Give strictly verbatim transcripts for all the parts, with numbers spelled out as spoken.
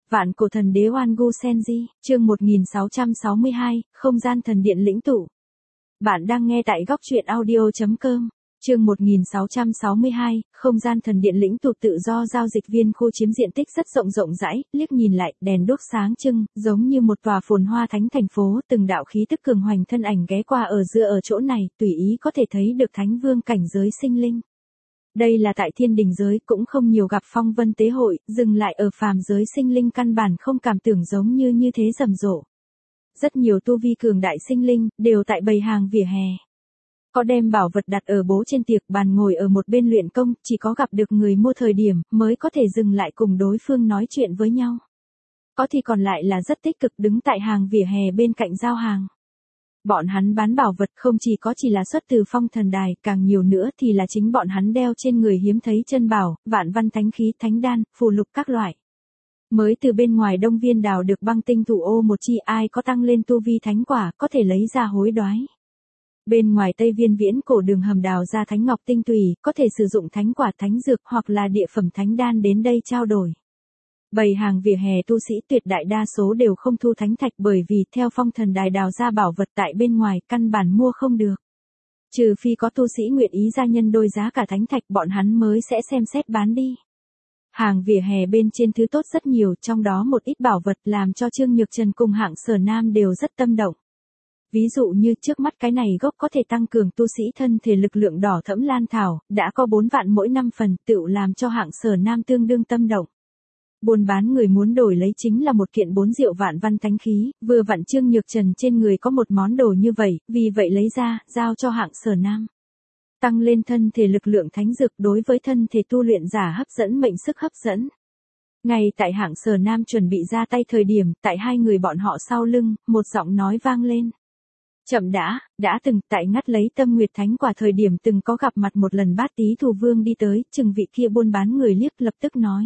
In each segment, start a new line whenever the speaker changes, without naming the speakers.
Vạn cổ thần đế Oan Gu Senji, chương một nghìn sáu trăm sáu mươi hai, không gian thần điện lĩnh tụ. Bạn đang nghe tại góc truyện audio.com. Chương một nghìn sáu trăm sáu mươi hai, không gian thần điện lĩnh tụ tự do giao dịch viên khu chiếm diện tích rất rộng rộng rãi, liếc nhìn lại, đèn đuốc sáng trưng, giống như một tòa phồn hoa thánh thành phố, từng đạo khí tức cường hoành thân ảnh ghé qua ở giữa ở chỗ này, tùy ý có thể thấy được thánh vương cảnh giới sinh linh. Đây là tại thiên đình giới cũng không nhiều gặp phong vân tế hội, dừng lại ở phàm giới sinh linh căn bản không cảm tưởng giống như như thế rầm rộ. Rất nhiều tu vi cường đại sinh linh, đều tại bày hàng vỉa hè. Có đem bảo vật đặt ở bố trên tiệc bàn ngồi ở một bên luyện công, chỉ có gặp được người mua thời điểm, mới có thể dừng lại cùng đối phương nói chuyện với nhau. Có thì còn lại là rất tích cực đứng tại hàng vỉa hè bên cạnh giao hàng. Bọn hắn bán bảo vật không chỉ có chỉ là xuất từ phong thần đài, càng nhiều nữa thì là chính bọn hắn đeo trên người hiếm thấy chân bảo, vạn văn thánh khí, thánh đan, phù lục các loại. Mới từ bên ngoài Đông Viên đào được băng tinh thủ ô một chi, ai có tăng lên tu vi thánh quả, có thể lấy ra hối đoái. Bên ngoài Tây Viên viễn cổ đường hầm đào ra thánh ngọc tinh tùy, có thể sử dụng thánh quả thánh dược hoặc là địa phẩm thánh đan đến đây trao đổi. Bày hàng vỉa hè tu sĩ tuyệt đại đa số đều không thu thánh thạch, bởi vì theo phong thần đài đào ra bảo vật tại bên ngoài căn bản mua không được. Trừ phi có tu sĩ nguyện ý ra nhân đôi giá cả thánh thạch, bọn hắn mới sẽ xem xét bán đi. Hàng vỉa hè bên trên thứ tốt rất nhiều, trong đó một ít bảo vật làm cho Trương Nhược Trần cùng Hạng Sở Nam đều rất tâm động. Ví dụ như trước mắt cái này gốc có thể tăng cường tu sĩ thân thể lực lượng đỏ thẫm lan thảo, đã có bốn vạn mỗi năm phần, tựu làm cho Hạng Sở Nam tương đương tâm động. Buôn bán người muốn đổi lấy chính là một kiện bốn diệu vạn văn thánh khí, vừa vặn Trương Nhược Trần trên người có một món đồ như vậy, vì vậy lấy ra, giao cho Hạng Sở Nam. Tăng lên thân thể lực lượng thánh dược đối với thân thể tu luyện giả hấp dẫn mệnh sức hấp dẫn. Ngay tại Hạng Sở Nam chuẩn bị ra tay thời điểm, tại hai người bọn họ sau lưng, một giọng nói vang lên. Chậm đã, đã từng tại ngắt lấy Tâm Nguyệt Thánh Quả thời điểm từng có gặp mặt một lần Bát Tý Thù Vương đi tới, chừng vị kia buôn bán người liếc lập tức nói.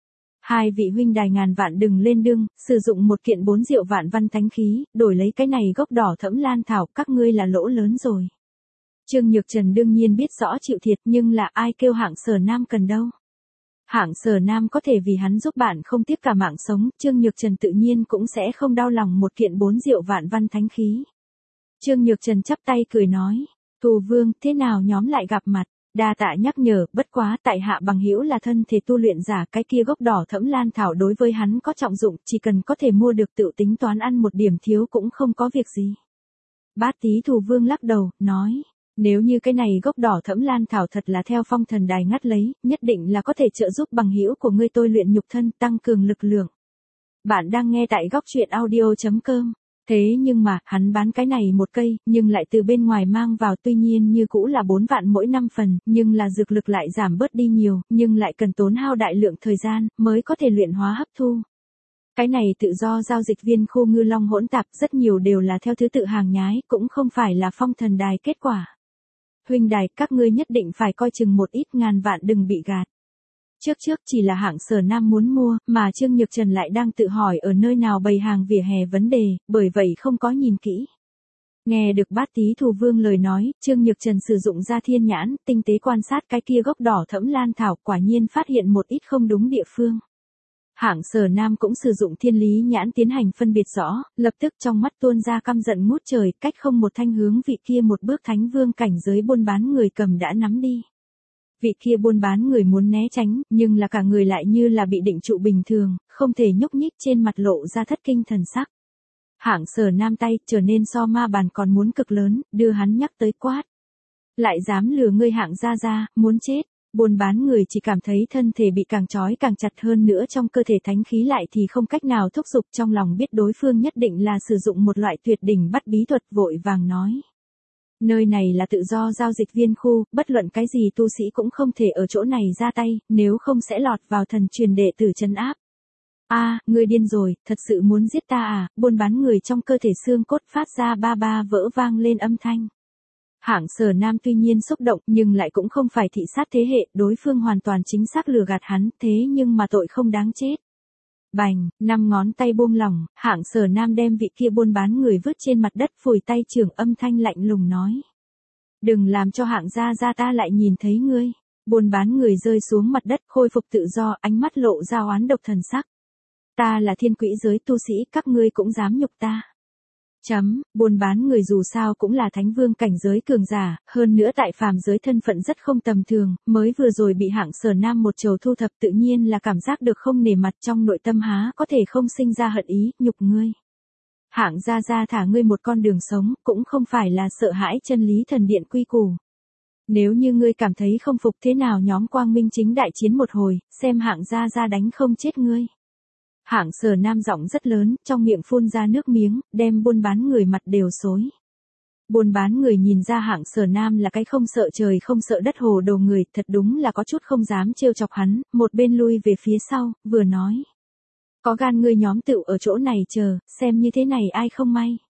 Hai vị huynh đài ngàn vạn đừng lên đương, sử dụng một kiện bốn diệu vạn văn thánh khí, đổi lấy cái này gốc đỏ thẫm lan thảo, các ngươi là lỗ lớn rồi. Trương Nhược Trần đương nhiên biết rõ chịu thiệt, nhưng là ai kêu Hạng Sở Nam cần đâu. Hạng Sở Nam có thể vì hắn giúp bạn không tiếc cả mạng sống, Trương Nhược Trần tự nhiên cũng sẽ không đau lòng một kiện bốn diệu vạn văn thánh khí. Trương Nhược Trần chắp tay cười nói, Thù Vương, thế nào nhóm lại gặp mặt? Đa tạ nhắc nhở, bất quá tại hạ bằng hữu là thân thể tu luyện giả, cái kia gốc đỏ thẫm lan thảo đối với hắn có trọng dụng, chỉ cần có thể mua được tự tính toán ăn một điểm thiếu cũng không có việc gì. Bát Tý Thù Vương lắc đầu, nói, nếu như cái này gốc đỏ thẫm lan thảo thật là theo phong thần đài ngắt lấy, nhất định là có thể trợ giúp bằng hữu của ngươi tôi luyện nhục thân, tăng cường lực lượng. Bạn đang nghe tại góc truyện audio.com. Thế nhưng mà, hắn bán cái này một cây, nhưng lại từ bên ngoài mang vào, tuy nhiên như cũ là bốn vạn mỗi năm phần, nhưng là dược lực lại giảm bớt đi nhiều, nhưng lại cần tốn hao đại lượng thời gian, mới có thể luyện hóa hấp thu. Cái này tự do giao dịch viên khu ngư long hỗn tạp, rất nhiều đều là theo thứ tự hàng nhái, cũng không phải là phong thần đài kết quả. Huynh đài, các ngươi nhất định phải coi chừng một ít, ngàn vạn đừng bị gạt. Trước trước chỉ là Hạng Sở Nam muốn mua, mà Trương Nhược Trần lại đang tự hỏi ở nơi nào bày hàng vỉa hè vấn đề, bởi vậy không có nhìn kỹ. Nghe được Bát Tý Thù Vương lời nói, Trương Nhược Trần sử dụng ra thiên nhãn, tinh tế quan sát cái kia gốc đỏ thẫm lan thảo, quả nhiên phát hiện một ít không đúng địa phương. Hạng Sở Nam cũng sử dụng thiên lý nhãn tiến hành phân biệt rõ, lập tức trong mắt tuôn ra căm giận ngút trời, cách không một thanh hướng vị kia một bước thánh vương cảnh giới buôn bán người cầm đã nắm đi. Vị kia buôn bán người muốn né tránh, nhưng là cả người lại như là bị định trụ bình thường, không thể nhúc nhích, trên mặt lộ ra thất kinh thần sắc. Hạng Sở Nam tay trở nên so ma bàn còn muốn cực lớn, đưa hắn nhắc tới quát. Lại dám lừa ngươi Hạng gia gia, muốn chết. Buôn bán người chỉ cảm thấy thân thể bị càng trói càng chặt, hơn nữa trong cơ thể thánh khí lại thì không cách nào thúc giục, trong lòng biết đối phương nhất định là sử dụng một loại tuyệt đỉnh bắt bí thuật, vội vàng nói. Nơi này là tự do giao dịch viên khu, bất luận cái gì tu sĩ cũng không thể ở chỗ này ra tay, nếu không sẽ lọt vào thần truyền đệ tử trấn áp. A, à, ngươi điên rồi, thật sự muốn giết ta à? Buôn bán người trong cơ thể xương cốt phát ra ba ba vỡ vang lên âm thanh. Hạng Sở Nam tuy nhiên xúc động, nhưng lại cũng không phải thị sát thế hệ, đối phương hoàn toàn chính xác lừa gạt hắn, thế nhưng mà tội không đáng chết. Bành, năm ngón tay buông lỏng, Hạng Sở Nam đem vị kia buôn bán người vứt trên mặt đất, phủi tay trưởng, âm thanh lạnh lùng nói. Đừng làm cho Hạng gia gia ta lại nhìn thấy ngươi. Buôn bán người rơi xuống mặt đất, khôi phục tự do, ánh mắt lộ ra oán độc thần sắc. Ta là thiên quỹ giới tu sĩ, các ngươi cũng dám nhục ta. Chấm, buôn bán người dù sao cũng là thánh vương cảnh giới cường giả, hơn nữa tại phàm giới thân phận rất không tầm thường, mới vừa rồi bị hạng Sở Nam một trầu thu thập tự nhiên là cảm giác được không nể mặt, trong nội tâm há có thể không sinh ra hận ý, nhục ngươi. Hạng gia gia thả ngươi một con đường sống, cũng không phải là sợ hãi chân lý thần điện quy củ. Nếu như ngươi cảm thấy không phục thế nào nhóm quang minh chính đại chiến một hồi, xem hạng gia gia đánh không chết ngươi. Hạng Sở Nam giọng rất lớn, trong miệng phun ra nước miếng, đem buôn bán người mặt đều xối. Buôn bán người nhìn ra hạng Sở Nam là cái không sợ trời không sợ đất hồ đồ người, thật đúng là có chút không dám trêu chọc hắn, một bên lui về phía sau, vừa nói. Có gan ngươi nhóm tựu ở chỗ này chờ, xem như thế này ai không may.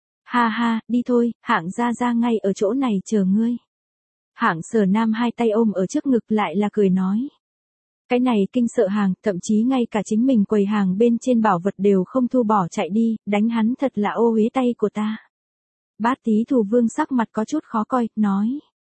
Ha ha, đi thôi, hạng gia gia ngay ở chỗ này chờ ngươi. Hạng Sở Nam hai tay ôm ở trước ngực lại là cười nói. Cái này kinh sợ hàng, thậm chí ngay cả chính mình quầy hàng bên trên bảo vật đều không thu bỏ chạy đi, đánh hắn thật là ô uế tay của ta. Bát Tí Thù Vương sắc mặt có chút khó coi, nói.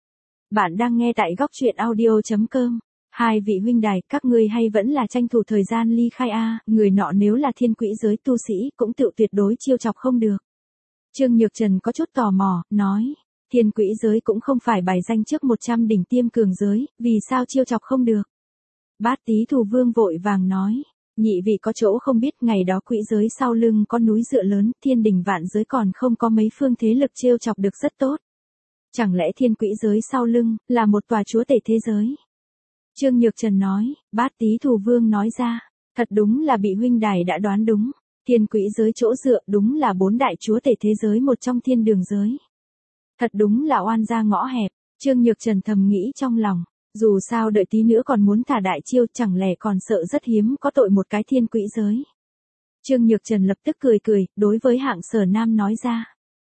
Bạn đang nghe tại góc truyện audio chấm com. Hai vị huynh đài, các ngươi hay vẫn là tranh thủ thời gian ly khai a, người nọ nếu là thiên quỹ giới tu sĩ, cũng tự tuyệt đối chiêu chọc không được. Trương Nhược Trần có chút tò mò, nói. Thiên quỹ giới cũng không phải bài danh trước một trăm đỉnh tiêm cường giới, vì sao chiêu chọc không được? Bát Tí Thù Vương vội vàng nói, nhị vị có chỗ không biết, ngày đó quỹ giới sau lưng có núi dựa lớn, thiên đình vạn giới còn không có mấy phương thế lực trêu chọc được rất tốt. Chẳng lẽ thiên quỹ giới sau lưng, là một tòa chúa tể thế giới? Trương Nhược Trần nói, Bát Tí Thù Vương nói ra, thật đúng là bị huynh đài đã đoán đúng, thiên quỹ giới chỗ dựa đúng là bốn đại chúa tể thế giới một trong thiên đường giới. Thật đúng là oan gia ngõ hẹp, Trương Nhược Trần thầm nghĩ trong lòng. Dù sao đợi tí nữa còn muốn thả đại chiêu, chẳng lẽ còn sợ rất hiếm có tội một cái thiên quỹ giới. Trương Nhược Trần lập tức cười cười, đối với hạng Sở Nam nói ra.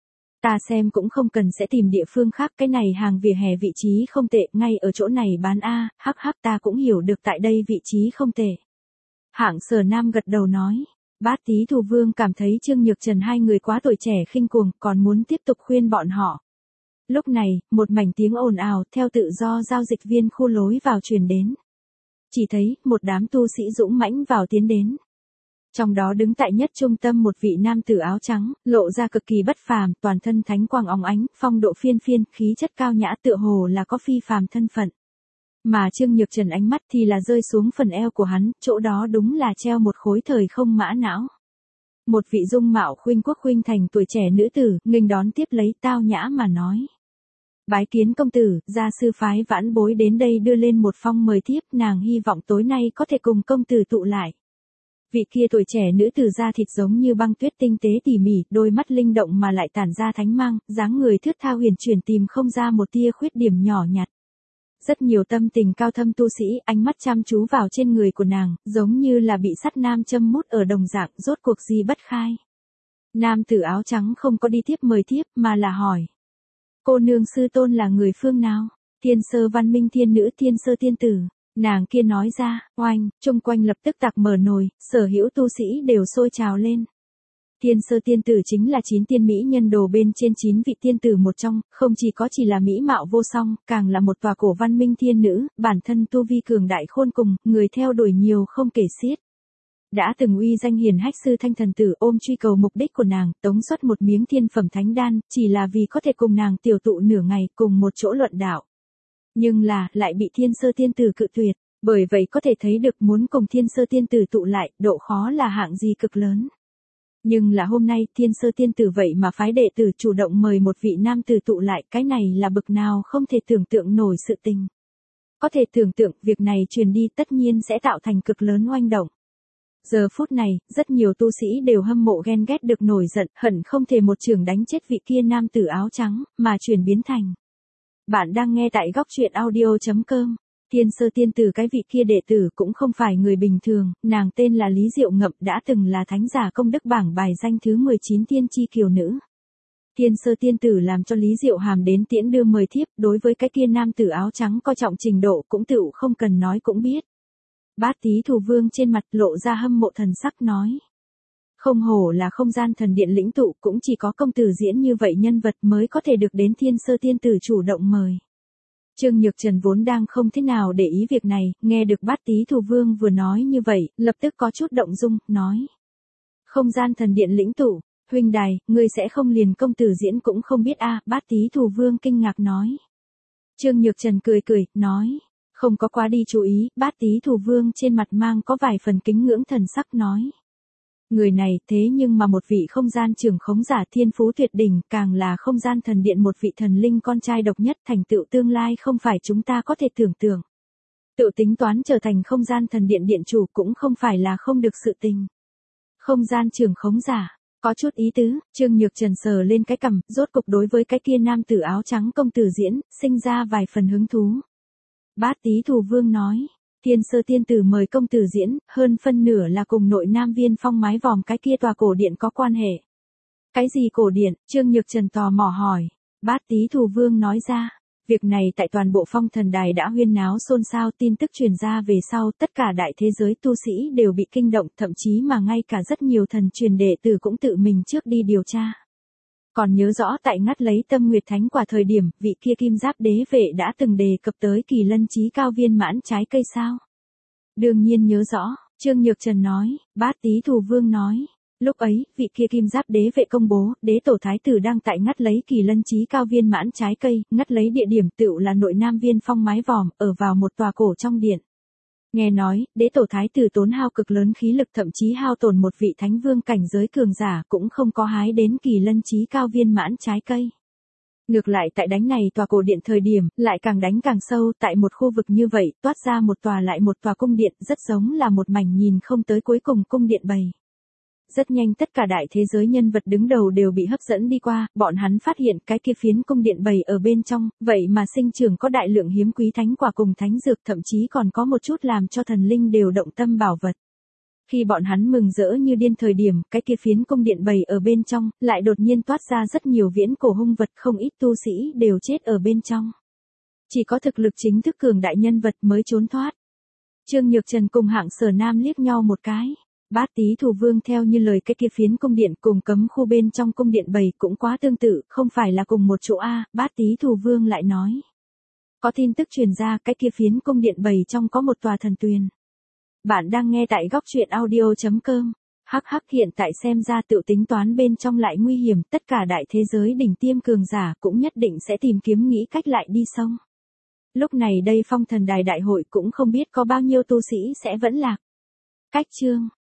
Ta xem cũng không cần sẽ tìm địa phương khác, cái này hàng vỉa hè vị trí không tệ, ngay ở chỗ này bán a, hắc hắc ta cũng hiểu được tại đây vị trí không tệ. Hạng Sở Nam gật đầu nói. Bát Tí Thù Vương cảm thấy Trương Nhược Trần hai người quá tuổi trẻ khinh cuồng, còn muốn tiếp tục khuyên bọn họ. Lúc này, một mảnh tiếng ồn ào theo tự do giao dịch viên khu lối vào truyền đến. Chỉ thấy, một đám tu sĩ dũng mãnh vào tiến đến. Trong đó đứng tại nhất trung tâm một vị nam tử áo trắng, lộ ra cực kỳ bất phàm, toàn thân thánh quang óng ánh, phong độ phiên phiên, khí chất cao nhã tựa hồ là có phi phàm thân phận. Mà Trương Nhược Trần ánh mắt thì là rơi xuống phần eo của hắn, chỗ đó đúng là treo một khối thời không mã não. Một vị dung mạo khuynh quốc khuynh thành tuổi trẻ nữ tử, nghênh đón tiếp lấy tao nhã mà nói. Bái kiến công tử, gia sư phái vãn bối đến đây đưa lên một phong mời tiếp, nàng hy vọng tối nay có thể cùng công tử tụ lại. Vị kia tuổi trẻ nữ tử da thịt giống như băng tuyết tinh tế tỉ mỉ, đôi mắt linh động mà lại tản ra thánh mang, dáng người thướt tha huyền chuyển tìm không ra một tia khuyết điểm nhỏ nhặt. Rất nhiều tâm tình cao thâm tu sĩ, ánh mắt chăm chú vào trên người của nàng, giống như là bị sắt nam châm mút ở đồng dạng, rốt cuộc gì bất khai. Nam tử áo trắng không có đi tiếp mời tiếp, mà là hỏi. Cô nương sư tôn là người phương nào? Thiên sơ văn minh thiên nữ thiên sơ tiên tử. Nàng kia nói ra, oanh, chung quanh lập tức tạc mở nồi, sở hữu tu sĩ đều sôi trào lên. Thiên sơ tiên tử chính là chín tiên mỹ nhân đồ bên trên chín vị tiên tử một trong, không chỉ có chỉ là mỹ mạo vô song, càng là một tòa cổ văn minh thiên nữ, bản thân tu vi cường đại khôn cùng, người theo đuổi nhiều không kể xiết. Đã từng uy danh hiền hách sư thanh thần tử ôm truy cầu mục đích của nàng, tống xuất một miếng thiên phẩm thánh đan, chỉ là vì có thể cùng nàng tiểu tụ nửa ngày cùng một chỗ luận đạo. Nhưng là, lại bị thiên sơ tiên tử cự tuyệt, bởi vậy có thể thấy được muốn cùng thiên sơ tiên tử tụ lại, độ khó là hạng gì cực lớn. Nhưng là hôm nay, thiên sơ tiên tử vậy mà phái đệ tử chủ động mời một vị nam tử tụ lại, cái này là bực nào không thể tưởng tượng nổi sự tình. Có thể tưởng tượng, việc này truyền đi tất nhiên sẽ tạo thành cực lớn oanh động. Giờ phút này, rất nhiều tu sĩ đều hâm mộ ghen ghét được nổi giận, hận không thể một chưởng đánh chết vị kia nam tử áo trắng, mà chuyển biến thành. Bạn đang nghe tại góc truyện audio chấm com. Thiên sơ tiên tử cái vị kia đệ tử cũng không phải người bình thường, nàng tên là Lý Diệu Ngậm, đã từng là thánh giả công đức bảng bài danh thứ mười chín tiên chi kiều nữ. Thiên sơ tiên tử làm cho Lý Diệu Hàm đến tiễn đưa mời thiếp, đối với cái kia nam tử áo trắng coi trọng trình độ cũng tựu không cần nói cũng biết. Bát Tí Thù Vương trên mặt lộ ra hâm mộ thần sắc nói. Không hổ là không gian thần điện lĩnh tụ, cũng chỉ có công tử diễn như vậy nhân vật mới có thể được đến thiên sơ tiên tử chủ động mời. Trương Nhược Trần vốn đang không thế nào để ý việc này, nghe được Bát Tý Thù Vương vừa nói như vậy, lập tức có chút động dung, nói. Không gian thần điện lĩnh tụ, huynh đài, ngươi sẽ không liền công tử diễn cũng không biết a? Bát Tý Thù Vương kinh ngạc nói. Trương Nhược Trần cười cười, nói. Không có quá đi chú ý, Bát Tý Thù Vương trên mặt mang có vài phần kính ngưỡng thần sắc nói. Người này thế nhưng mà một vị không gian trưởng khống giả thiên phú tuyệt đỉnh, càng là không gian thần điện một vị thần linh con trai độc nhất, thành tựu tương lai không phải chúng ta có thể tưởng tượng. Tự tính toán trở thành không gian thần điện điện chủ cũng không phải là không được sự tình. Không gian trưởng khống giả, có chút ý tứ. Trương Nhược Trần sờ lên cái cằm, rốt cục đối với cái kia nam tử áo trắng công tử diễn, sinh ra vài phần hứng thú. Bát Tý Thù Vương nói. Thiên Sơ Tiên Tử mời công tử diễn, hơn phân nửa là cùng nội Nam Viên Phong mái vòm cái kia tòa cổ điện có quan hệ. Cái gì cổ điện? Trương Nhược Trần tò mò hỏi. Bát Tý Thù Vương nói ra. Việc này tại toàn bộ Phong Thần Đài đã huyên náo xôn xao, tin tức truyền ra về sau, tất cả đại thế giới tu sĩ đều bị kinh động, thậm chí mà ngay cả rất nhiều thần truyền đệ tử cũng tự mình trước đi điều tra. Còn nhớ rõ tại ngắt lấy Tâm Nguyệt Thánh Quả thời điểm, vị kia Kim Giáp Đế Vệ đã từng đề cập tới Kỳ Lân Chí Cao viên mãn trái cây sao? Đương nhiên nhớ rõ, Trương Nhược Trần nói. Bát Tý Thù Vương nói. Lúc ấy, vị kia Kim Giáp Đế Vệ công bố, đế tổ thái tử đang tại ngắt lấy Kỳ Lân Chí Cao viên mãn trái cây, ngắt lấy địa điểm tựu là nội Nam Viên Phong mái vòm, ở vào một tòa cổ trong điện. Nghe nói, đế tổ thái tử tốn hao cực lớn khí lực, thậm chí hao tổn một vị thánh vương cảnh giới cường giả cũng không có hái đến Kỳ Lân Chí Cao viên mãn trái cây. Ngược lại tại đánh này tòa cổ điện thời điểm, lại càng đánh càng sâu, tại một khu vực như vậy, toát ra một tòa lại một tòa cung điện, rất giống là một mảnh nhìn không tới cuối cùng cung điện bầy. Rất nhanh tất cả đại thế giới nhân vật đứng đầu đều bị hấp dẫn đi qua, bọn hắn phát hiện cái kia phiến cung điện bầy ở bên trong, vậy mà sinh trưởng có đại lượng hiếm quý thánh quả cùng thánh dược, thậm chí còn có một chút làm cho thần linh đều động tâm bảo vật. Khi bọn hắn mừng rỡ như điên thời điểm, cái kia phiến cung điện bầy ở bên trong, lại đột nhiên toát ra rất nhiều viễn cổ hung vật, không ít tu sĩ đều chết ở bên trong. Chỉ có thực lực chính thức cường đại nhân vật mới trốn thoát. Trương Nhược Trần cùng Hạng Sở Nam liếc nhau một cái. Bát Tý Thù Vương theo như lời cái kia phiến cung điện cùng cấm khu bên trong cung điện bầy cũng quá tương tự, không phải là cùng một chỗ a? Bát Tý Thù Vương lại nói. Có tin tức truyền ra cái kia phiến cung điện bầy trong có một tòa thần tuyền. Bạn đang nghe tại góc truyện audio chấm com. Hắc hắc, hiện tại xem ra tự tính toán bên trong lại nguy hiểm, tất cả đại thế giới đỉnh tiêm cường giả cũng nhất định sẽ tìm kiếm nghĩ cách lại đi sông. Lúc này đây Phong Thần Đài đại hội cũng không biết có bao nhiêu tu sĩ sẽ vẫn lạc. Cách chương